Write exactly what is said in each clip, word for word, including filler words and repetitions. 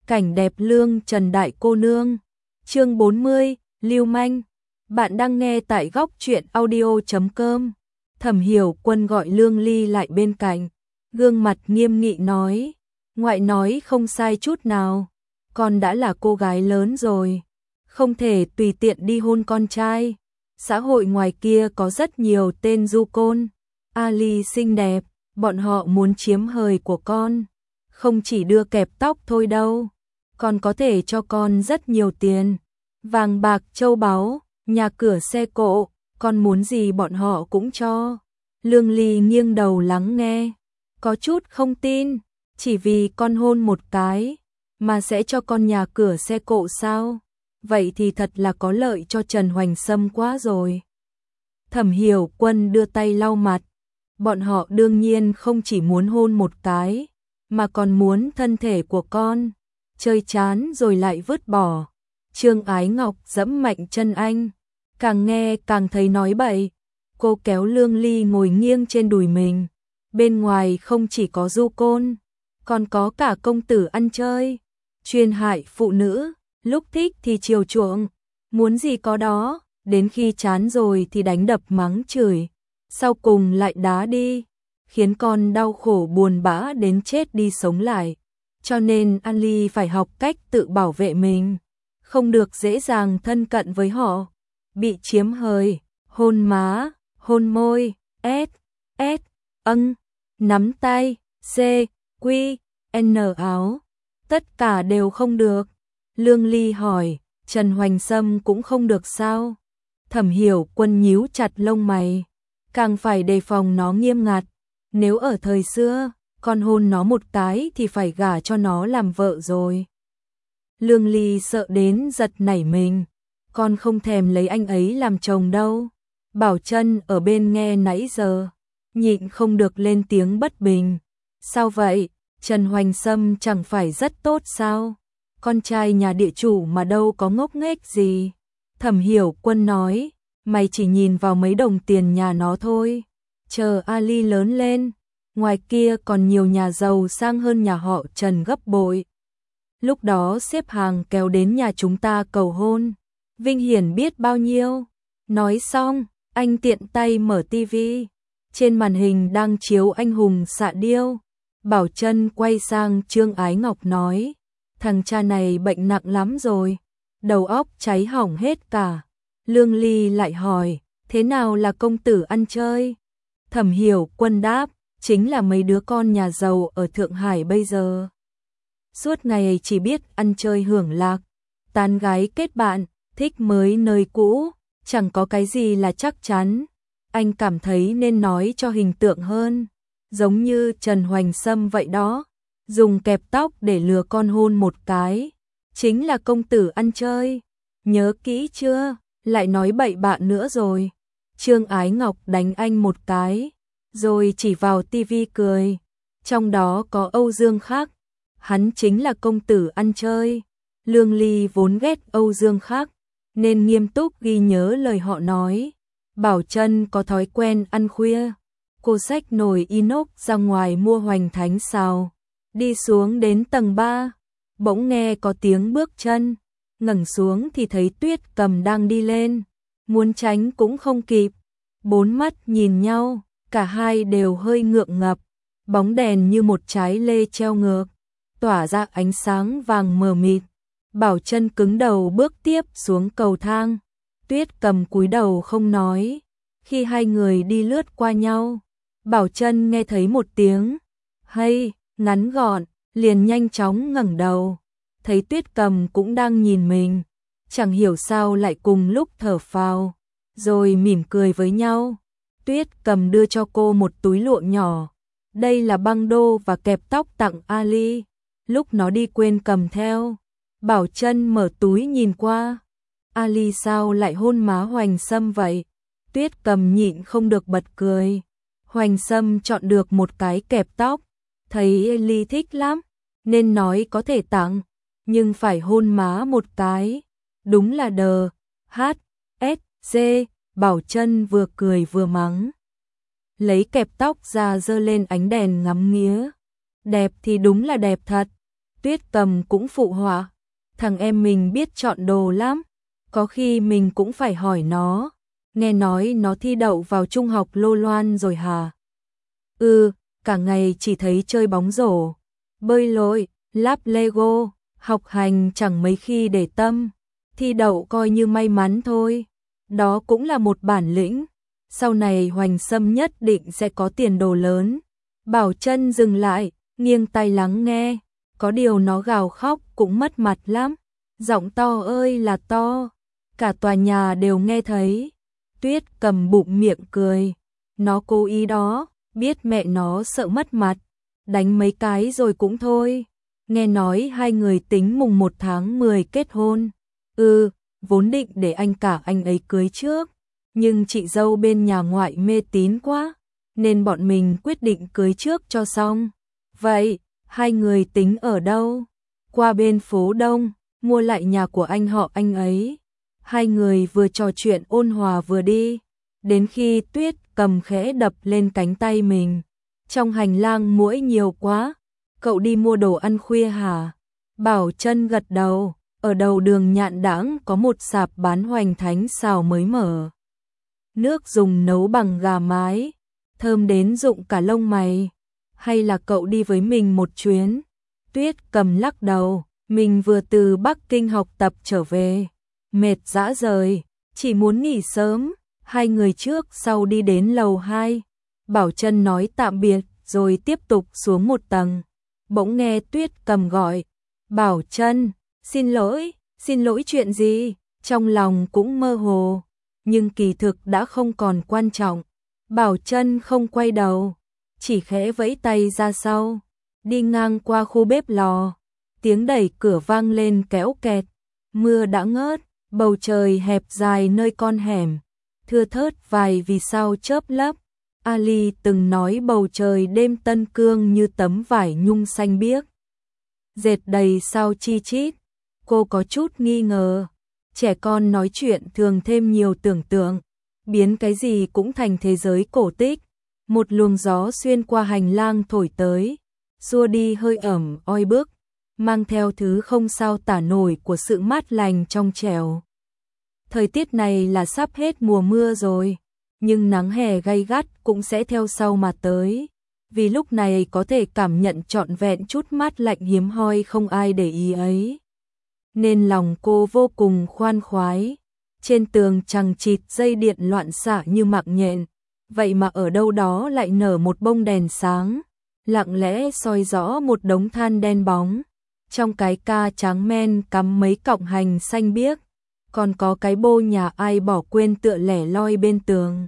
cảnh đẹp lương Trần đại cô nương. Chương bốn mươi, lưu manh. Bạn đang nghe tại góc truyện audio chấm com. Thẩm Hiểu Quân gọi Lương Ly lại bên cạnh, gương mặt nghiêm nghị nói, ngoại nói không sai chút nào, con đã là cô gái lớn rồi, không thể tùy tiện đi hôn con trai. Xã hội ngoài kia có rất nhiều tên du côn, Ali xinh đẹp, bọn họ muốn chiếm hời của con, không chỉ đưa kẹp tóc thôi đâu, còn có thể cho con rất nhiều tiền, vàng bạc châu báu, nhà cửa xe cộ, con muốn gì bọn họ cũng cho. Lương Ly nghiêng đầu lắng nghe, có chút không tin, chỉ vì con hôn một cái mà sẽ cho con nhà cửa xe cộ sao? Vậy thì thật là có lợi cho Trần Hoành Sâm quá rồi. Thẩm Hiểu Quân đưa tay lau mặt, bọn họ đương nhiên không chỉ muốn hôn một cái, mà còn muốn thân thể của con, chơi chán rồi lại vứt bỏ. Trương Ái Ngọc giẫm mạnh chân anh, càng nghe càng thấy nói bậy. Cô kéo Lương Ly ngồi nghiêng trên đùi mình, bên ngoài không chỉ có du côn, còn có cả công tử ăn chơi, chuyên hại phụ nữ, lúc thích thì chiều chuộng, muốn gì có đó, đến khi chán rồi thì đánh đập mắng chửi, sau cùng lại đá đi, khiến con đau khổ buồn bã đến chết đi sống lại. Cho nên Ali phải học cách tự bảo vệ mình, không được dễ dàng thân cận với họ, bị chiếm hời, hôn má, hôn môi, S, S, âng, nắm tay, C, Quy, N áo, tất cả đều không được. Lương Ly hỏi, Trần Hoành Sâm cũng không được sao? Thẩm Hiểu Quân nhíu chặt lông mày, càng phải đề phòng nó nghiêm ngặt, nếu ở thời xưa, con hôn nó một cái thì phải gả cho nó làm vợ rồi. Lương Ly sợ đến giật nảy mình, con không thèm lấy anh ấy làm chồng đâu. Bảo Trân ở bên nghe nãy giờ, nhịn không được lên tiếng bất bình. Sao vậy, Trần Hoành Sâm chẳng phải rất tốt sao? Con trai nhà địa chủ mà đâu có ngốc nghếch gì. Thẩm Hiểu Quân nói, mày chỉ nhìn vào mấy đồng tiền nhà nó thôi. Chờ Ali lớn lên, ngoài kia còn nhiều nhà giàu sang hơn nhà họ Trần gấp bội. Lúc đó xếp hàng kéo đến nhà chúng ta cầu hôn, vinh hiển biết bao nhiêu. Nói xong, anh tiện tay mở tivi, trên màn hình đang chiếu anh hùng xạ điêu. Bảo Trân quay sang Trương Ái Ngọc nói, thằng cha này bệnh nặng lắm rồi, đầu óc cháy hỏng hết cả. Lương Ly lại hỏi, thế nào là công tử ăn chơi? Thẩm Hiểu Quân đáp, chính là mấy đứa con nhà giàu ở Thượng Hải bây giờ. Suốt ngày chỉ biết ăn chơi hưởng lạc, tán gái kết bạn, thích mới nơi cũ, chẳng có cái gì là chắc chắn. Anh cảm thấy nên nói cho hình tượng hơn, giống như Trần Hoành Sâm vậy đó, dùng kẹp tóc để lừa con hôn một cái, chính là công tử ăn chơi. Nhớ kỹ chưa, lại nói bậy bạ nữa rồi. Trương Ái Ngọc đánh anh một cái, rồi chỉ vào tivi cười, trong đó có Âu Dương Khắc, hắn chính là công tử ăn chơi. Lương Ly vốn ghét Âu Dương Khắc, nên nghiêm túc ghi nhớ lời họ nói. Bảo Trân có thói quen ăn khuya, cô xách nồi inox ra ngoài mua hoành thánh xào, đi xuống đến tầng ba, bỗng nghe có tiếng bước chân, ngẩng xuống thì thấy Tuyết Cầm đang đi lên, muốn tránh cũng không kịp, bốn mắt nhìn nhau, cả hai đều hơi ngượng ngập, bóng đèn như một trái lê treo ngược, tỏa ra ánh sáng vàng mờ mịt. Bảo Trân cứng đầu bước tiếp xuống cầu thang, Tuyết Cầm cúi đầu không nói. Khi hai người đi lướt qua nhau, Bảo Trân nghe thấy một tiếng hay ngắn gọn, liền nhanh chóng ngẩng đầu, thấy Tuyết Cầm cũng đang nhìn mình, chẳng hiểu sao lại cùng lúc thở phào, rồi mỉm cười với nhau. Tuyết Cầm đưa cho cô một túi lụa nhỏ, đây là băng đô và kẹp tóc tặng Ali, lúc nó đi quên cầm theo. Bảo Trân mở túi nhìn qua, Ali sao lại hôn má Hoành Sâm vậy? Tuyết Cầm nhịn không được bật cười. Hoành Sâm chọn được một cái kẹp tóc, thấy Ali thích lắm, nên nói có thể tặng, nhưng phải hôn má một cái. Đúng là đờ, hát, ét, dê, Bảo Trân vừa cười vừa mắng. Lấy kẹp tóc ra giơ lên ánh đèn ngắm nghía. Đẹp thì đúng là đẹp thật. Tuyết Cầm cũng phụ họa, thằng em mình biết chọn đồ lắm, có khi mình cũng phải hỏi nó, nghe nói nó thi đậu vào trung học Lô Loan rồi hả? Ừ, cả ngày chỉ thấy chơi bóng rổ, bơi lội, lắp Lego, học hành chẳng mấy khi để tâm, thi đậu coi như may mắn thôi, đó cũng là một bản lĩnh, sau này Hoành Sâm nhất định sẽ có tiền đồ lớn. Bảo Trân dừng lại, nghiêng tai lắng nghe, có điều nó gào khóc cũng mất mặt lắm, giọng to ơi là to, cả tòa nhà đều nghe thấy. Tuyết Cầm bụng miệng cười, nó cố ý đó, biết mẹ nó sợ mất mặt, đánh mấy cái rồi cũng thôi. Nghe nói hai người tính mùng một tháng mười kết hôn. Ừ, vốn định để anh cả anh ấy cưới trước, nhưng chị dâu bên nhà ngoại mê tín quá, nên bọn mình quyết định cưới trước cho xong. Vậy, hai người tính ở đâu? Qua bên phố Đông, mua lại nhà của anh họ anh ấy. Hai người vừa trò chuyện ôn hòa vừa đi, đến khi Tuyết Cầm khẽ đập lên cánh tay mình. Trong hành lang muỗi nhiều quá, cậu đi mua đồ ăn khuya hả? Bảo Trân gật đầu, ở đầu đường Nhạn Đãng có một sạp bán hoành thánh xào mới mở. Nước dùng nấu bằng gà mái, thơm đến rụng cả lông mày. Hay là cậu đi với mình một chuyến? Tuyết Cầm lắc đầu, mình vừa từ Bắc Kinh học tập trở về, mệt dã rời, chỉ muốn nghỉ sớm. Hai người trước sau đi đến lầu hai, Bảo Trân nói tạm biệt rồi tiếp tục xuống một tầng. Bỗng nghe Tuyết Cầm gọi, Bảo Trân, xin lỗi, xin lỗi chuyện gì? Trong lòng cũng mơ hồ, nhưng kỳ thực đã không còn quan trọng. Bảo Trân không quay đầu, chỉ khẽ vẫy tay ra sau, đi ngang qua khu bếp lò, tiếng đẩy cửa vang lên kéo kẹt, mưa đã ngớt, bầu trời hẹp dài nơi con hẻm, thưa thớt vài vì sao chớp lấp. Ali từng nói bầu trời đêm Tân Cương như tấm vải nhung xanh biếc, dệt đầy sao chi chít. Cô có chút nghi ngờ, trẻ con nói chuyện thường thêm nhiều tưởng tượng, biến cái gì cũng thành thế giới cổ tích. Một luồng gió xuyên qua hành lang thổi tới, xua đi hơi ẩm oi bức, mang theo thứ không sao tả nổi của sự mát lành trong trẻo. Thời tiết này là sắp hết mùa mưa rồi, nhưng nắng hè gay gắt cũng sẽ theo sau mà tới, vì lúc này có thể cảm nhận trọn vẹn chút mát lạnh hiếm hoi không ai để ý ấy. Nên lòng cô vô cùng khoan khoái. Trên tường chằng chịt dây điện loạn xạ như mạng nhện, vậy mà ở đâu đó lại nở một bông đèn sáng, lặng lẽ soi rõ một đống than đen bóng. Trong cái ca tráng men cắm mấy cọng hành xanh biếc, còn có cái bô nhà ai bỏ quên tựa lẻ loi bên tường.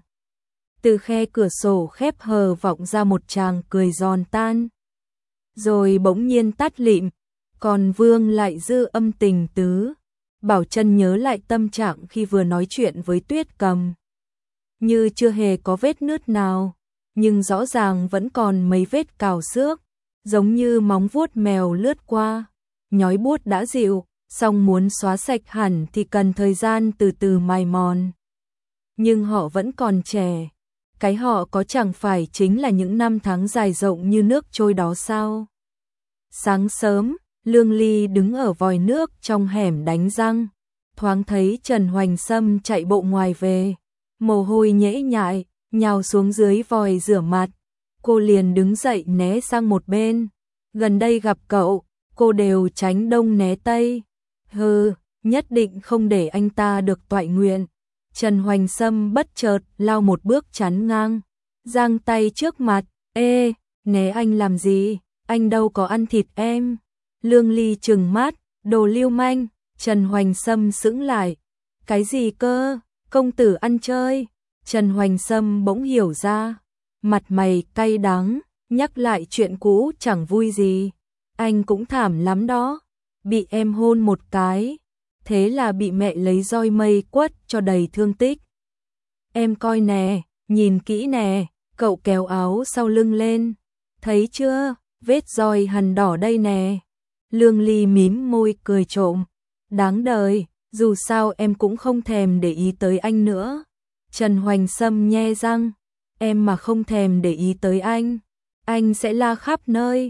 Từ khe cửa sổ khép hờ vọng ra một tràng cười giòn tan, rồi bỗng nhiên tắt lịm, còn Vương lại dư âm tình tứ. Bảo Trân nhớ lại tâm trạng khi vừa nói chuyện với Tuyết Cầm, như chưa hề có vết nứt nào, nhưng rõ ràng vẫn còn mấy vết cào xước, giống như móng vuốt mèo lướt qua. Nhói buốt đã dịu, song muốn xóa sạch hẳn thì cần thời gian từ từ mài mòn. Nhưng họ vẫn còn trẻ, cái họ có chẳng phải chính là những năm tháng dài rộng như nước trôi đó sao? Sáng sớm, Lương Ly đứng ở vòi nước trong hẻm đánh răng, thoáng thấy Trần Hoành Sâm chạy bộ ngoài về, mồ hôi nhễ nhại, nhào xuống dưới vòi rửa mặt. Cô liền đứng dậy né sang một bên. Gần đây gặp cậu, cô đều tránh đông né tây. Hừ, nhất định không để anh ta được toại nguyện. Trần Hoành Sâm bất chợt lao một bước chắn ngang, giang tay trước mặt. Ê, né anh làm gì? Anh đâu có ăn thịt em. Lương Ly trừng mắt, đồ lưu manh. Trần Hoành Sâm sững lại. Cái gì cơ? Công tử ăn chơi. Trần Hoành Sâm bỗng hiểu ra, mặt mày cay đắng, nhắc lại chuyện cũ chẳng vui gì. Anh cũng thảm lắm đó, bị em hôn một cái, thế là bị mẹ lấy roi mây quất cho đầy thương tích. Em coi nè, nhìn kỹ nè, cậu kéo áo sau lưng lên, thấy chưa, vết roi hằn đỏ đây nè. Lương Ly mím môi cười trộm, đáng đời, dù sao em cũng không thèm để ý tới anh nữa. Trần Hoành Sâm nhe răng, em mà không thèm để ý tới anh, anh sẽ la khắp nơi.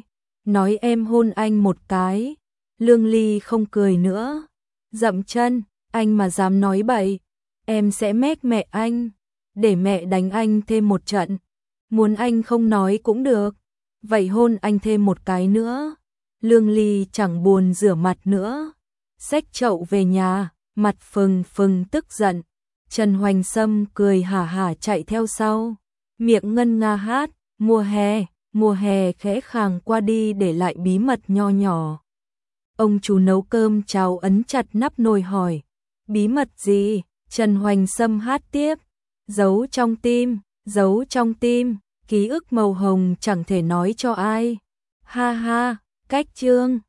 nói em hôn anh một cái. Lương Ly không cười nữa, dậm chân, anh mà dám nói bậy, em sẽ mét mẹ anh, để mẹ đánh anh thêm một trận. Muốn anh không nói cũng được, vậy hôn anh thêm một cái nữa. Lương Ly chẳng buồn rửa mặt nữa, xách chậu về nhà, mặt phừng phừng tức giận. Trần Hoành Sâm cười hả hả chạy theo sau, miệng ngân nga hát, mùa hè, mùa hè khẽ khàng qua đi để lại bí mật nho nhỏ. Ông chú nấu cơm cháo ấn chặt nắp nồi hỏi, bí mật gì? Trần Hoành Sâm hát tiếp, giấu trong tim, giấu trong tim, ký ức màu hồng chẳng thể nói cho ai. Ha ha, cách chương.